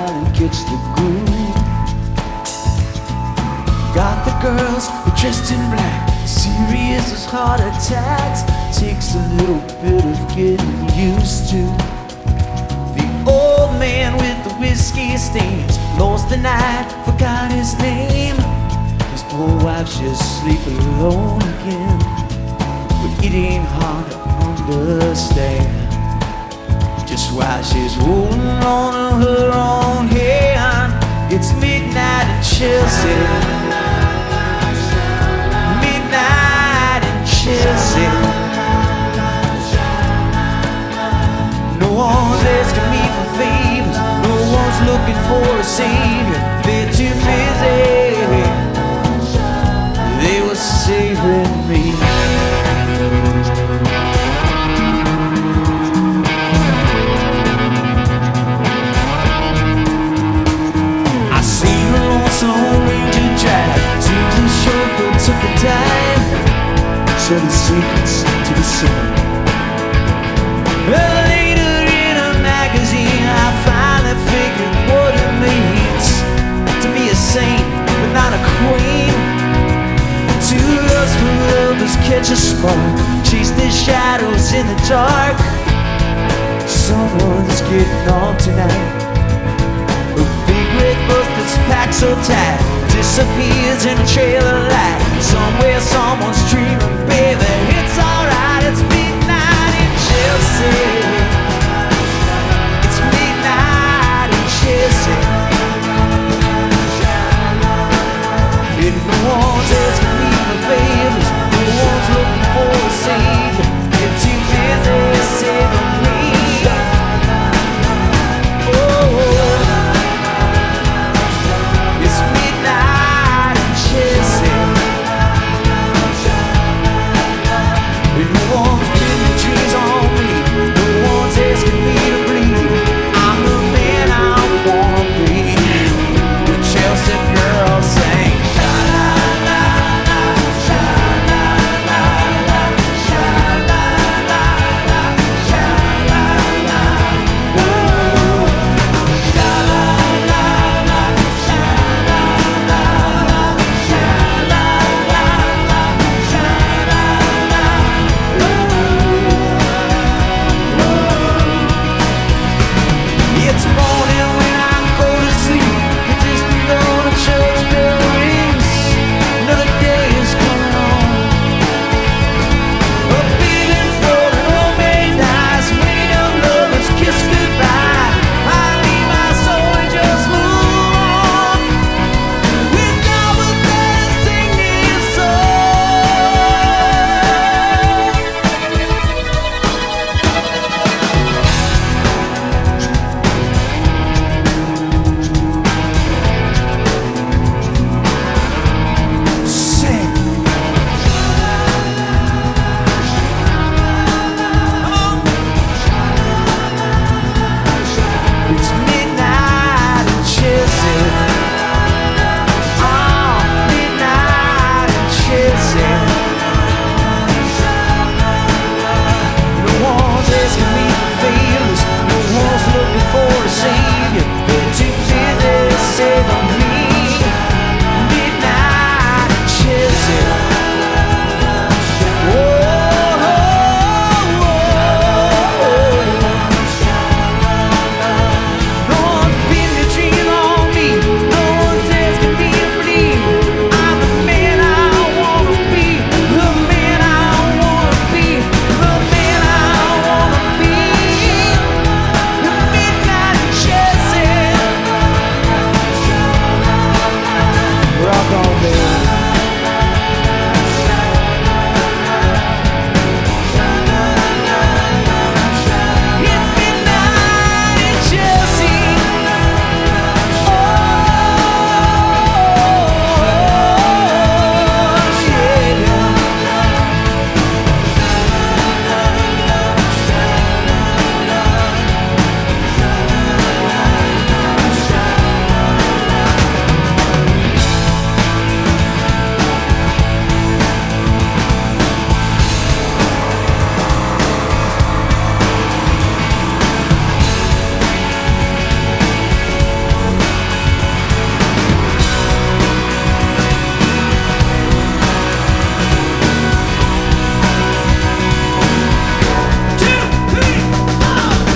style and catch the groove. Got the girls who dressed in black, serious as heart attacks. Takes a little bit of getting used to. The old man with the whiskey stains lost the night, forgot his name. His poor wife's just sleeping alone again. But it ain't hard to understand just why she's holding on to her own hand. It's midnight in Chelsea, midnight in Chelsea. No one's asking me for favors, no one's looking for a savior. They're too busy, they were saving me. I seen the lonesome ranger drive, seems the chauffeur took the time, so the secrets to the sun. Well, later in a magazine I finally figured what it means to be a saint but not a queen. Two lustful lovers catch a spark, chase their shadows in the dark. Someone's getting off tonight. A big red bus that's packed so tight disappears in a trail of light. Somewhere someone's dreaming, baby.